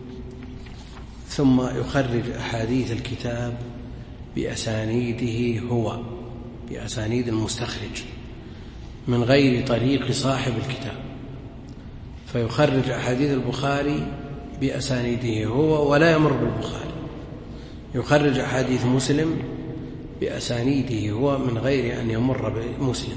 Speaker 1: ثم يخرج أحاديث الكتاب بأسانيده هو، بأسانيد المستخرج من غير طريق صاحب الكتاب، فيخرج أحاديث البخاري بأسانيده هو ولا يمر بالبخاري، يخرج أحاديث مسلم بأسانيده هو من غير أن يمر بمسلم.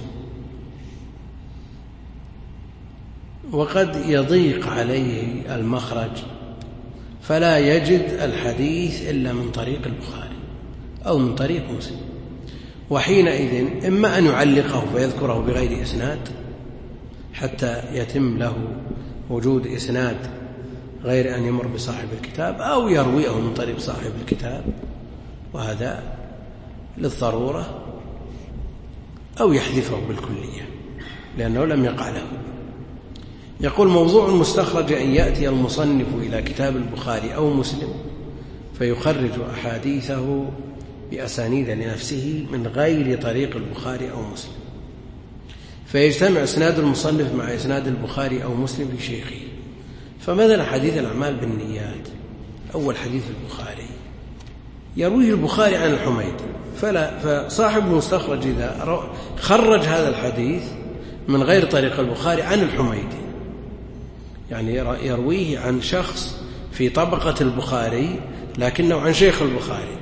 Speaker 1: وقد يضيق عليه المخرج فلا يجد الحديث إلا من طريق البخاري أو من طريق مسلم، وحينئذ إما أن يعلقه فيذكره بغير إسناد حتى يتم له وجود إسناد غير أن يمر بصاحب الكتاب، أو يرويه من طريق صاحب الكتاب، وهذا للضرورة، أو يحذفه بالكلية لأنه لم يقع له. يقول: موضوع المستخرج أن يأتي المصنف إلى كتاب البخاري أو مسلم فيخرج أحاديثه بأسانيد لنفسه من غير طريق البخاري أو مسلم، فيجتمع إسناد المصنف مع إسناد البخاري أو مسلم في شيخه. فمثلا حديث الأعمال بالنيات، أول حديث البخاري يرويه البخاري عن الحميدي، فلا فصاحب المستخرج إذا خرج هذا الحديث من غير طريق البخاري عن الحميدي، يعني يرويه عن شخص في طبقة البخاري لكنه عن شيخ البخاري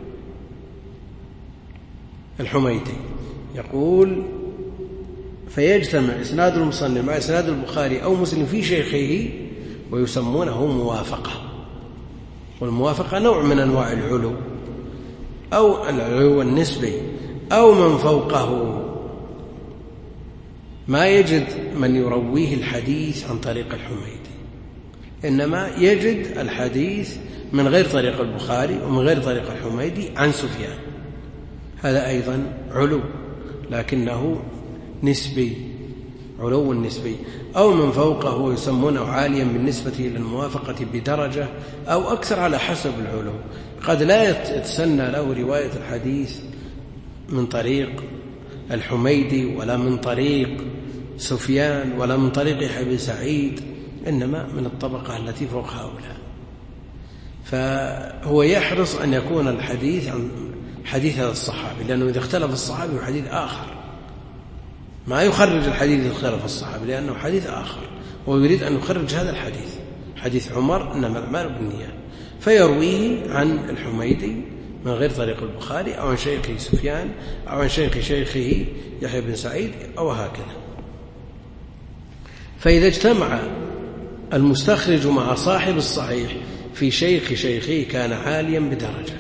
Speaker 1: الحميدي، يقول: فيجتمع إسناد المصنف مع إسناد البخاري أو مسلم في شيخه ويسمونه موافقة. والموافقة نوع من أنواع العلو، أو العلو النسبي، أو من فوقه ما يجد من يرويه الحديث عن طريق الحميدي، إنما يجد الحديث من غير طريق البخاري ومن غير طريق الحميدي عن سفيان، هذا أيضا علو لكنه نسبي، علو نسبي. أو من فوقه يسمونه عاليا بالنسبة إلى الموافقة بدرجة أو أكثر على حسب العلو. قد لا يتسنى له رواية الحديث من طريق الحميدي ولا من طريق سفيان ولا من طريق حبيب سعيد، إنما من الطبقة التي فوق هؤلاء. فهو يحرص أن يكون الحديث عن حديث هذا الصحابي، لأنه إذا اختلف الصحابي وحديث آخر ما يخرج الحديث خلف الصحابة لأنه حديث آخر، ويريد أن يخرج هذا الحديث، حديث عمر إنما الأعمال بالنيات، فيرويه عن الحميدي من غير طريق البخاري أو عن شيخه سفيان أو عن شيخ شيخه يحيى بن سعيد أو هكذا. فإذا اجتمع المستخرج مع صاحب الصحيح في شيخ شيخه كان عاليا بدرجة،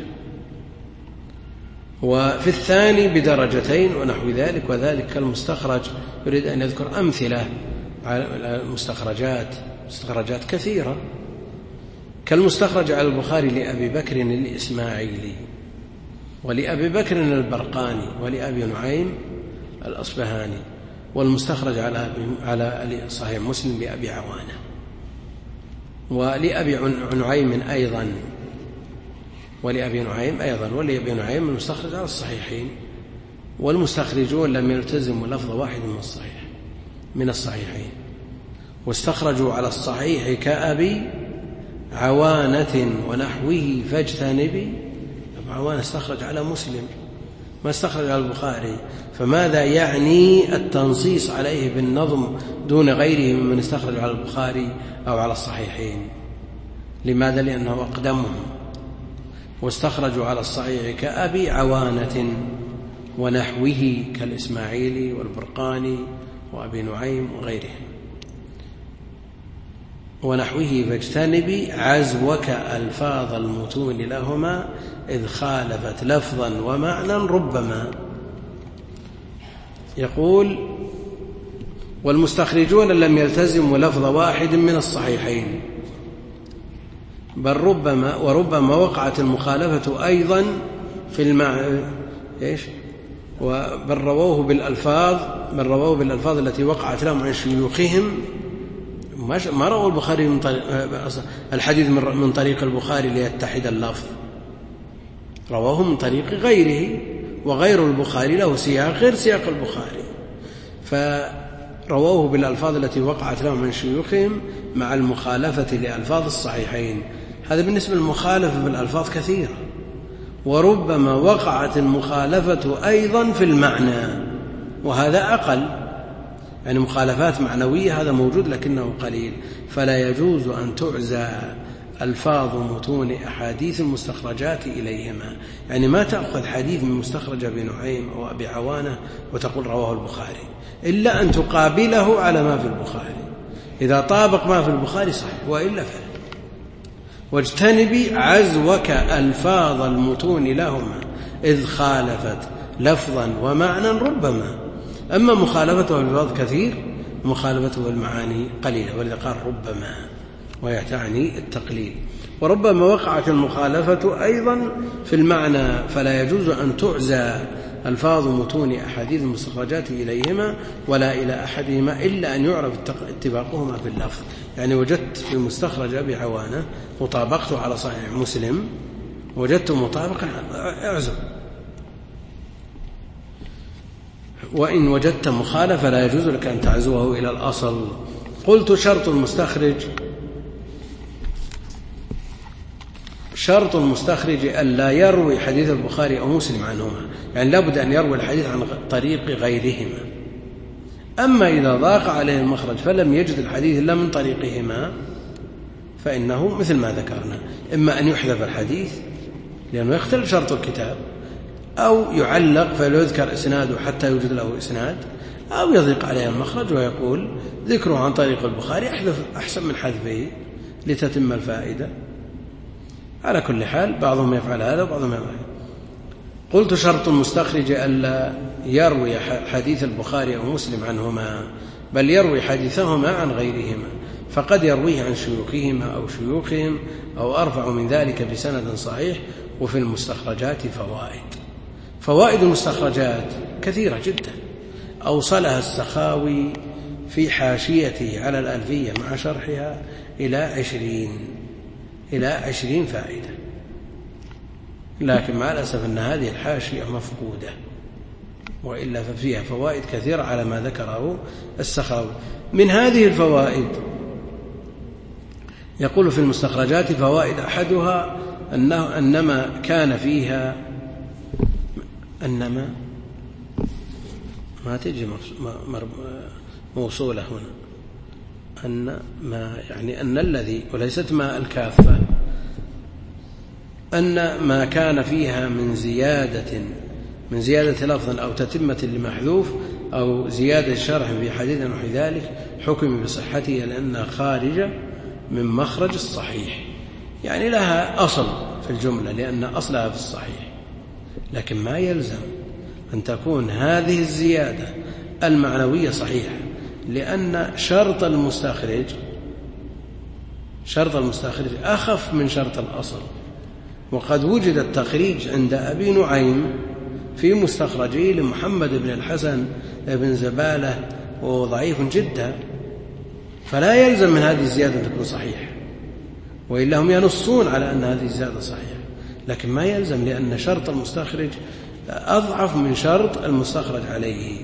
Speaker 1: وفي الثاني بدرجتين ونحو ذلك، وذلك كالمستخرج. يريد أن يذكر أمثلة على المستخرجات، مستخرجات كثيرة، كالمستخرج على البخاري لأبي بكر الإسماعيلي ولأبي بكر البرقاني ولأبي نعيم الأصبهاني، والمستخرج على على صحيح مسلم لأبي عوانة ولأبي نعيم أيضا ولأبي نعيم أيضا ولأبي نعيم المستخرج على الصحيحين. والمستخرجون لم يلتزموا لفظ واحد من الصحيح من الصحيحين، واستخرجوا على الصحيح كأبي عوانة ونحوه فاجتنبي. أبو عوانة استخرج على مسلم ما استخرج على البخاري، فماذا يعني التنصيص عليه بالنظم دون غيره ممن استخرج على البخاري أو على الصحيحين؟ لماذا؟ لأنه أقدمهم. واستخرجوا على الصحيح كأبي عوانة ونحوه كالإسماعيلي والبرقاني وأبي نعيم وغيرهم. ونحوه فاجتنبي عزوك ألفاظ المتون لهما إذ خالفت لفظا ومعنى ربما. يقول والمستخرجون لم يلتزموا لفظ واحد من الصحيحين، بل ربما وربما وقعت المخالفة أيضا في المعنى إيش وبل رووه بالألفاظ بل رووه بالألفاظ التي وقعت لهم عن شيوخهم. ما رووا البخاري من طريق الحديث من طريق البخاري ليتحد اللفظ، رواه من طريق غيره، وغير البخاري له سياق غير سياق البخاري، فرووه بالألفاظ التي وقعت لهم من شيوخهم مع المخالفة لألفاظ الصحيحين. هذا بالنسبة للمخالفة بالألفاظ كثيرة، وربما وقعت المخالفة أيضا في المعنى، وهذا أقل، يعني مخالفات معنوية هذا موجود لكنه قليل. فلا يجوز أن تعزى ألفاظ متون أحاديث المستخرجات إليهما، يعني ما تأخذ حديث من مستخرج أبي نعيم أو أبي عوانة وتقول رواه البخاري، إلا أن تقابله على ما في البخاري. إذا طابق ما في البخاري صحيح، وإلا فلا. واجتنبي عزوك ألفاظ المتون لهما إذ خالفت لفظا ومعنى ربما. أما مخالفته باللفظ كثير، مخالفته بالمعاني قليلة، ولذا قال ربما ويعني التقليل. وربما وقعت المخالفة أيضا في المعنى، فلا يجوز أن تعزى ألفاظ متون أحاديث المستخرجات إليهما ولا إلى أحدهما إلا أن يعرف اتباقهما في اللفظ. يعني وجدت في مستخرج أبي عوانة مطابقته على صحيح مسلم، وجدت مطابقا اعزو، وإن وجدت مخالفة لا يجوز لك أن تعزوه إلى الأصل. قلت شرط المستخرج شرط المستخرج ألا يروي حديث البخاري أو مسلم عنهما، يعني لابد أن يروي الحديث عن طريق غيرهما. أما إذا ضاق عليه المخرج فلم يجد الحديث إلا من طريقهما فإنه مثل ما ذكرنا، إما أن يحذف الحديث لأنه يختلف شرط الكتاب، أو يعلق فلا يذكر إسناده حتى يوجد له إسناد، أو يضيق عليه المخرج ويقول ذكره عن طريق البخاري أحسن من حذفه لتتم الفائدة. على كل حال بعضهم يفعل هذا وبعضهم يفعل. قلت شرط المستخرج ألا يروي حديث البخاري أو مسلم عنهما، بل يروي حديثهما عن غيرهما، فقد يرويه عن شيوخهما أو شيوخهم أو أرفع من ذلك بسند صحيح. وفي المستخرجات فوائد فوائد المستخرجات كثيرة جدا، أوصلها السخاوي في حاشيته على الألفية مع شرحها إلى عشرين إلى عشرين فائدة، لكن مع الأسف أن هذه الحاشية مفقودة، وإلا ففيها فوائد كثيرة على ما ذكره السخاوي. من هذه الفوائد يقول في المستخرجات فوائد، أحدها أنه أنما كان فيها أنما ما تجي موصولة هنا، أن ما يعني أن الذي، وليست ما الكافة، أن ما كان فيها من زيادة من زيادة لفظ أو تتمة لمحذوف أو زيادة شرح في حديث نحو ذلك حكم بصحته لأنها خارجة من مخرج الصحيح، يعني لها أصل في الجملة لأن أصلها في الصحيح، لكن ما يلزم أن تكون هذه الزيادة المعنوية صحيحة، لأن شرط المستخرج شرط المستخرج أخف من شرط الأصل. وقد وجد التخريج عند أبي نعيم في مستخرجه لمحمد بن الحسن بن زبالة وهو ضعيف جدا، فلا يلزم من هذه الزيادة تكون صحيحة، وإلا هم ينصون على أن هذه الزيادة صحيحة، لكن ما يلزم لأن شرط المستخرج أضعف من شرط المستخرج عليه.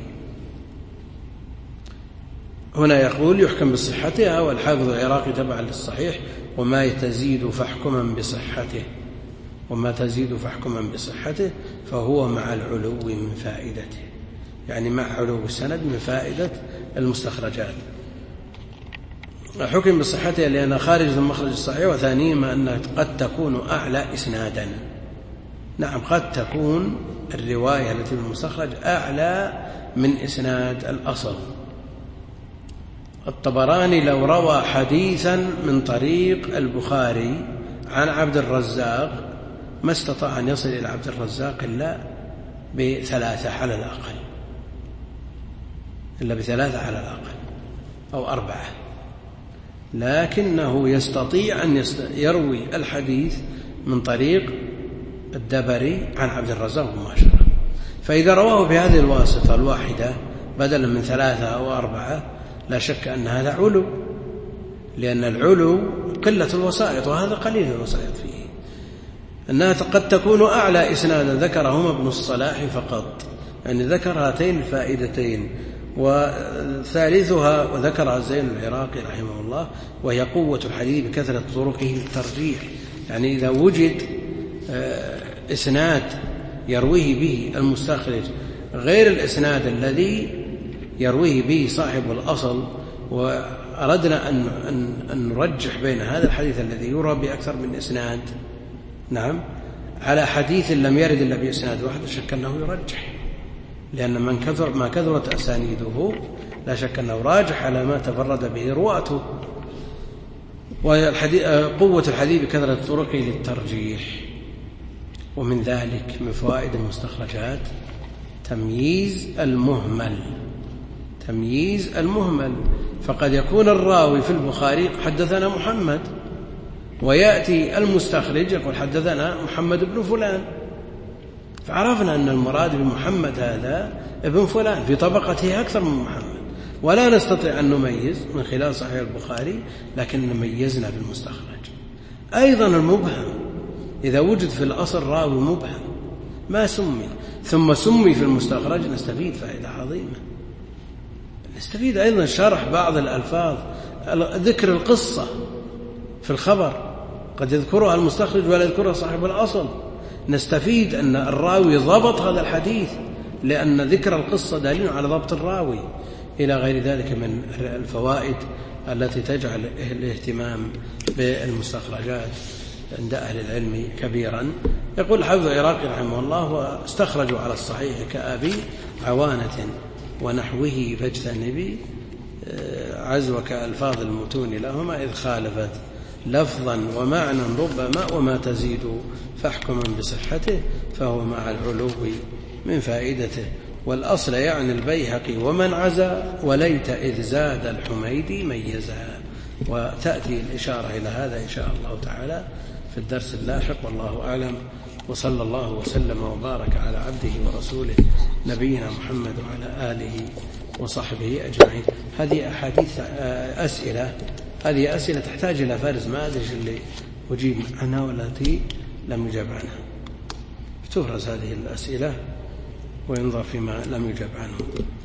Speaker 1: هنا يقول يحكم بصحتها، والحافظ العراقي تبع للصحيح وما تزيد فاحكما بصحته، وما تزيد فاحكما بصحته فهو مع العلو من فائدته، يعني مع علو السند من فائدة المستخرجات. حكم بصحتها لأنها خارج من مخرج الصحيح، وثانيهما أنها قد تكون أعلى إسنادا. نعم، قد تكون الرواية التي في المستخرج أعلى من إسناد الأصل. الطبراني لو روى حديثا من طريق البخاري عن عبد الرزاق ما استطاع أن يصل إلى عبد الرزاق إلا بثلاثة على الأقل، إلا بثلاثة على الأقل أو أربعة، لكنه يستطيع أن يروي الحديث من طريق الدبري عن عبد الرزاق مباشرة. فإذا رواه بهذه الواسطة الواحدة بدلا من ثلاثة أو أربعة لا شك أن هذا علو، لأن العلو قلة الوسائط، وهذا قليل الوسائط فيه. أنها قد تكون أعلى إسنادا ذكرهما ابن الصلاح فقط، يعني ذكر هاتين الفائدتين، وثالثها وذكرها الزين العراقي رحمه الله وهي قوة الحديث بكثرة طرقه للترجيح. يعني إذا وجد إسناد يرويه به المستخرج غير الإسناد الذي يرويه به صاحب الأصل، وأردنا أن, أن, أن نرجح بين هذا الحديث الذي يروى بأكثر من إسناد، نعم، على حديث لم يرد إلا بإسناد واحد، شك أنه يرجح، لأن من كثر ما كثرت أسانيده لا شك أنه راجح على ما تفرد به رواته. وقوة الحديث بكثرة طرقه للترجيح. ومن ذلك من فوائد المستخرجات تمييز المهمل تمييز المهمل فقد يكون الراوي في البخاري حدثنا محمد، ويأتي المستخرج يقول حدثنا محمد بن فلان، فعرفنا أن المراد بمحمد هذا ابن فلان في طبقته أكثر من محمد، ولا نستطيع أن نميز من خلال صحيح البخاري، لكن ميزنا بالمستخرج. أيضا المبهم إذا وجد في الأصل راوي مبهم ما سمي ثم سمي في المستخرج نستفيد فائدة عظيمة. نستفيد أيضا شرح بعض الألفاظ، ذكر القصة في الخبر قد يذكرها المستخرج ولا يذكرها صاحب الأصل، نستفيد أن الراوي ضبط هذا الحديث لأن ذكر القصة دليل على ضبط الراوي، إلى غير ذلك من الفوائد التي تجعل الاهتمام بالمستخرجات عند أهل العلم كبيرا. يقول الحافظ العراقي رحمه الله واستخرجوا على الصحيح كأبي عوانة ونحوه فاجتنبي عزوك ألفاظ المتون لهما إذ خالفت لفظا ومعنى ربما وما تزيد فاحكما بصحته فهو مع العلو من فائدته. والأصل يعني البيهقي ومن عزا وليت إذ زاد الحميدي ميزها. وتأتي الإشارة إلى هذا إن شاء الله تعالى في الدرس اللاحق، والله أعلم، وصلى الله وسلم وبارك على عبده ورسوله نبينا محمد وعلى آله وصحبه أجمعين. هذه أحاديث أسئلة هذه أسئلة تحتاج إلى فارس، ما أدري اللي أجيب عنها والتي لم يجب عنها، تفرز هذه الأسئلة وينظر فيما لم يجب عنه.